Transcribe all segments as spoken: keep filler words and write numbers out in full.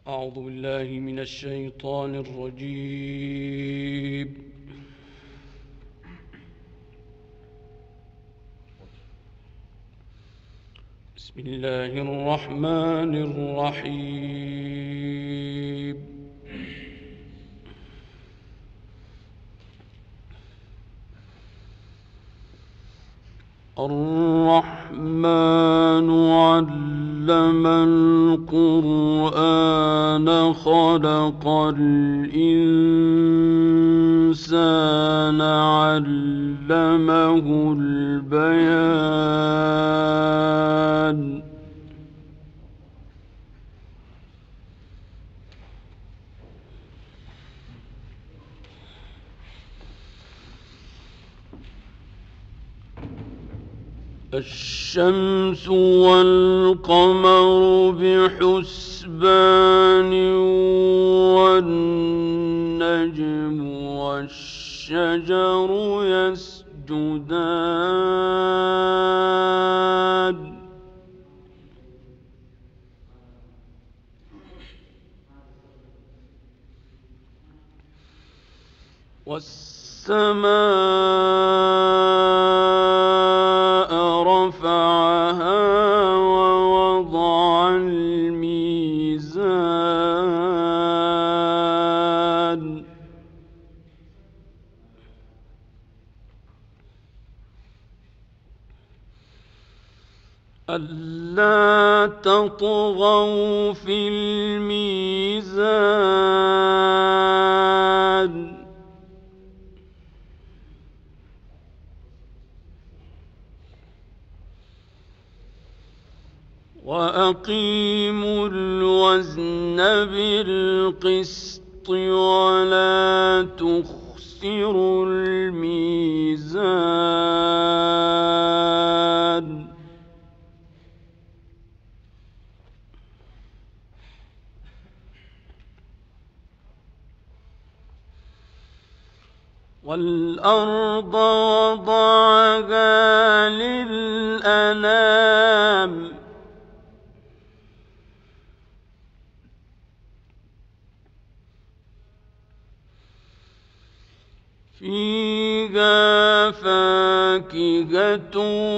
أعوذ بالله من الشيطان الرجيم. بسم الله الرحمن الرحيم. الرحمن علم القرآن خلق الإنسان علمه البيان. الشمس والقمر بحسبان والنجم والشجر يسجدان والسماء رفعها ووضع الميزان ألا تطغوا في الميزان وأقيموا الوزن بالقسط ولا تخسروا الميزان والأرض وضعها للأنام فيها فاكهة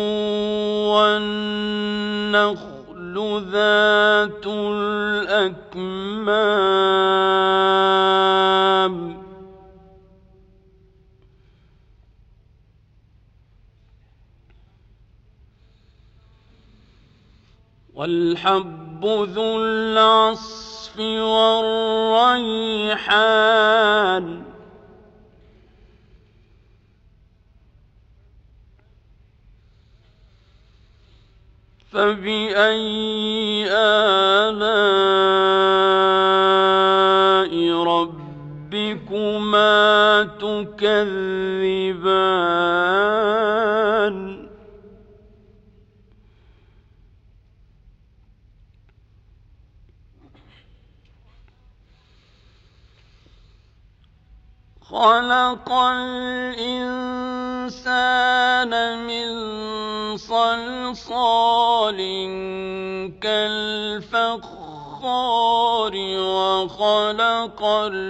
والنخل ذات الأكمام والحب ذو العصف والريحان فبأي آلاء ربكما تكذبان خلق الإنسان من صلصال كالفخار وخلق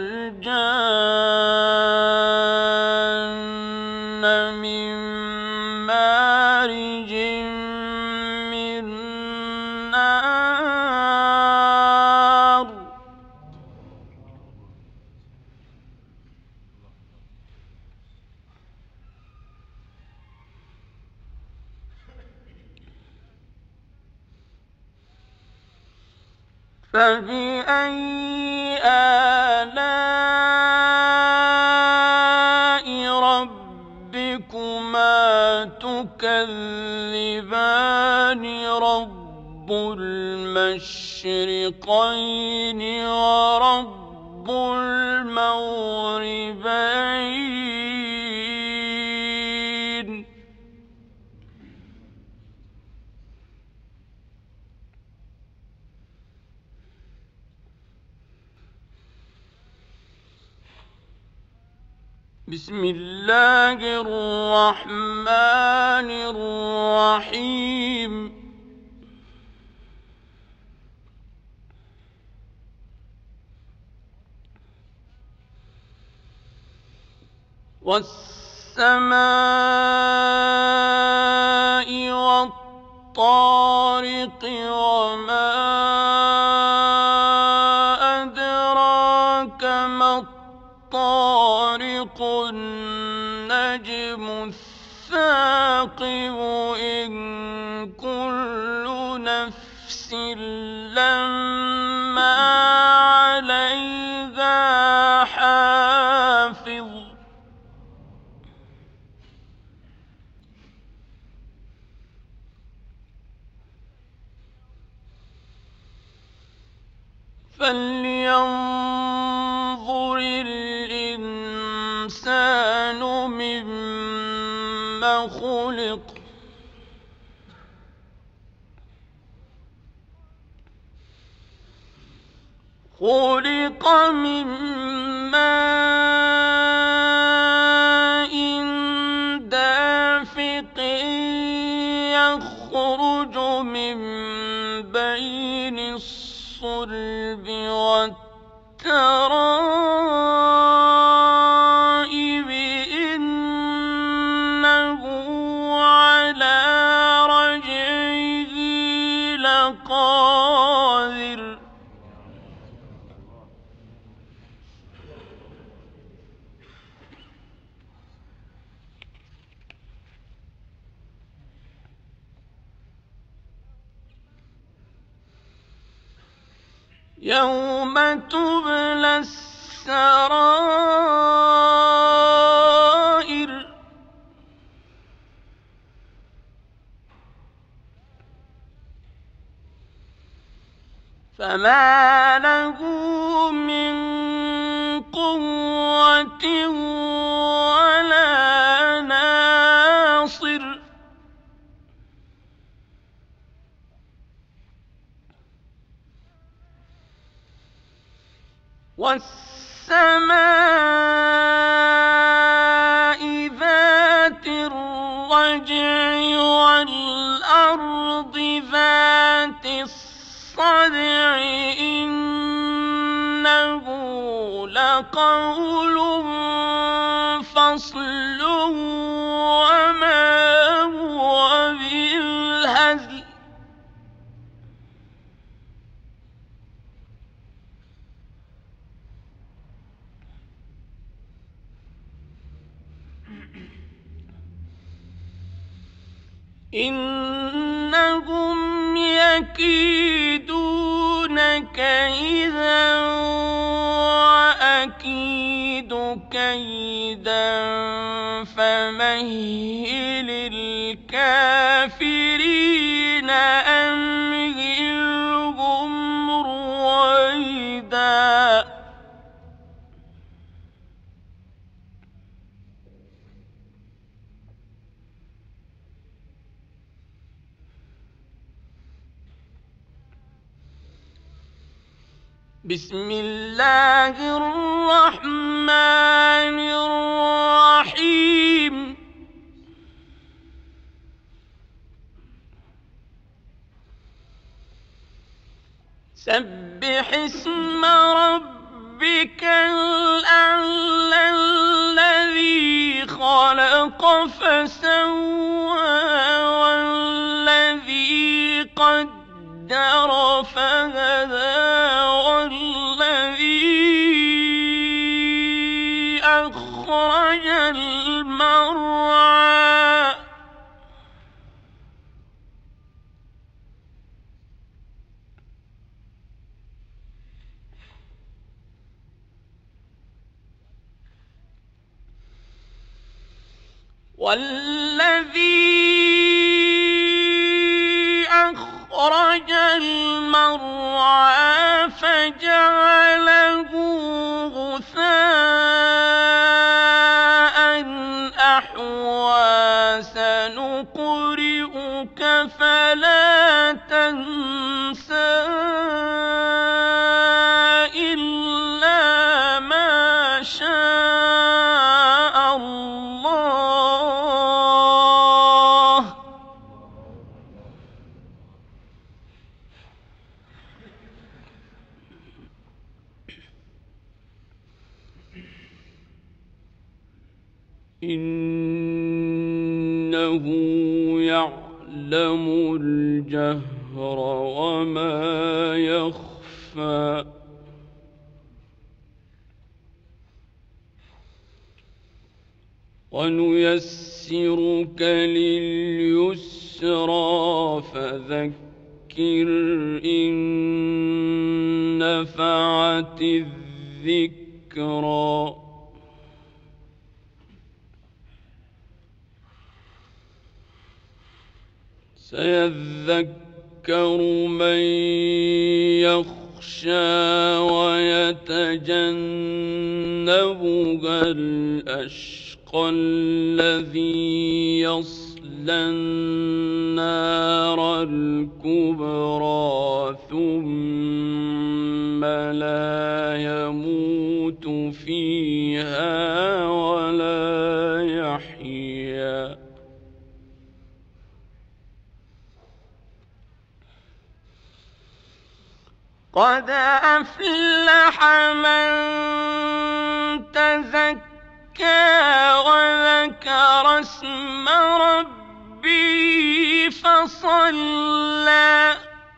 الجان من مارج من نار فبأي آلاء ربكما تكذبان رب المشرقين ورب المغربين بسم الله الرحمن الرحيم وَالسَّمَاءِ وَالطَّارِقِ وَمَا أَدْرَاكَ مَا الطَّارِقُ النَّجْمُ الثَّاقِبُ إِن كُلُّ نَفْسٍ لَّمَّا عَلَيْهَا حَافِظٌ فَلْيَنظُرِ الْإِنسَانُ مِمَّ خُلِقَ خُلِقَ مِن مَّاءٍ دَافِقٍ يَخْرُجُ مِن بَيْنِ الصُّلْبِ وَالتَّرَائِبِ إِنَّهُ عَلَىٰ رَجْعِهِ لَقَادِرٌ يَوْمَ تُبْلَى السَّرَائِرُ فَمَا لَهُ مِن قُوَّةٍ وَلَا نَاصِرٍ وَالسَّمَاءِ ذَاتِ الرَّجْعِ وَالْأَرْضِ ذَاتِ الصَّدْعِ إِنَّهُ لَقَوْلٌ فَصْلٌ وَمَا هُوَ بِالْهَزْلِ إِنَّهُمْ يَكِيدُونَ كَيْدًا وَأَكِيدُ كَيْدًا فَمَهِّلِ الْكَافِرِينَ أَمْهِلْهُمْ رُوَيْدًا بسم الله الرحمن الرحيم سبح اسم ربك الأعلى الذي خلق فسوى والذي قدر فهدى والذي أخرج المرعى والذي أخرج المرعى فجعله غثاء أحوى سنقرئك فلا تنسى إلا ما شاء الله إنه يعلم الجهر وما يخفى ونيسرك لليسرى فذكر إن نفعت الذكرى سيذكر من يخشى ويتجنبها الأشقى الذي يصلى النار الكبرى ثم لا يموت فيها ولا يحيا قد أفلح من تزكى وذكر اسم ربه فصلى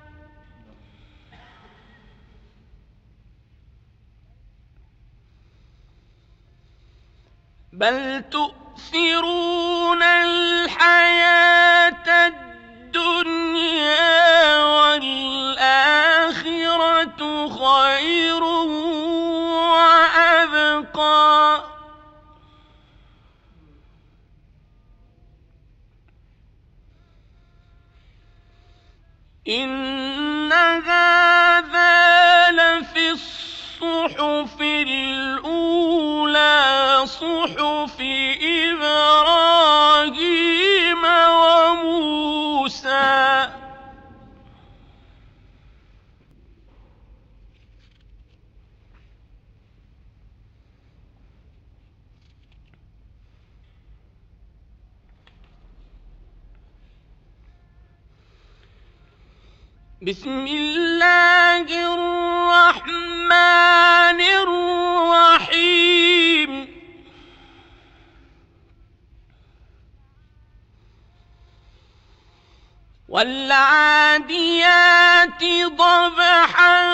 بل تؤثرون الحياة الدنيا والآخرة خير وأبقى إن هذا لفي الصحف الأولى صحف إبراهيم وموسى بسم الله الرحمن الرحيم والعاديات ضبحا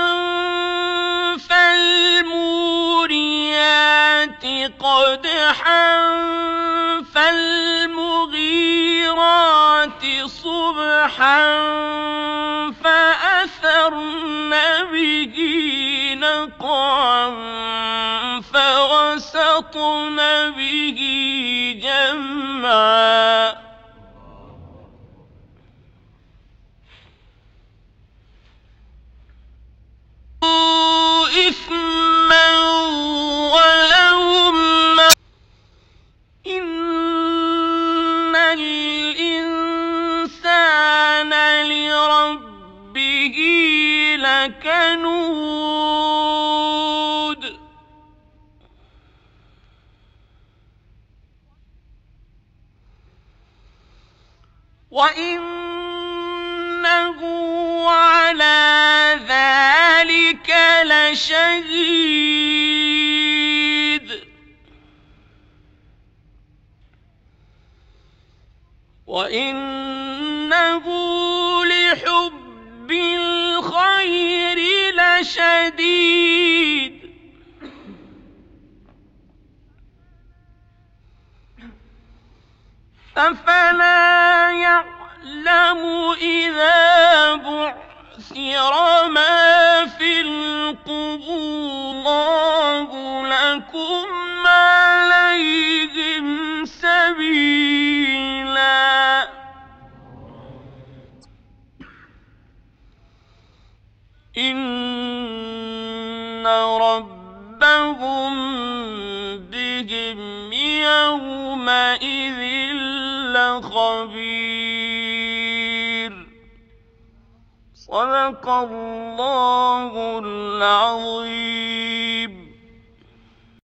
فالموريات قدحا فالمغيرات صبحا فأثرن به نقعا فوسطن به جمعا إثما ولهم إن الإنسان لربه لكنود وإنه على ذلك لشهيد وإنه لحب الخير لشديد أفلا يعلم إذا بعثر ما في القبور الله لكم عليهم سبيلا إن ربهم بهم يومئذ لخبير صدق الله العظيم.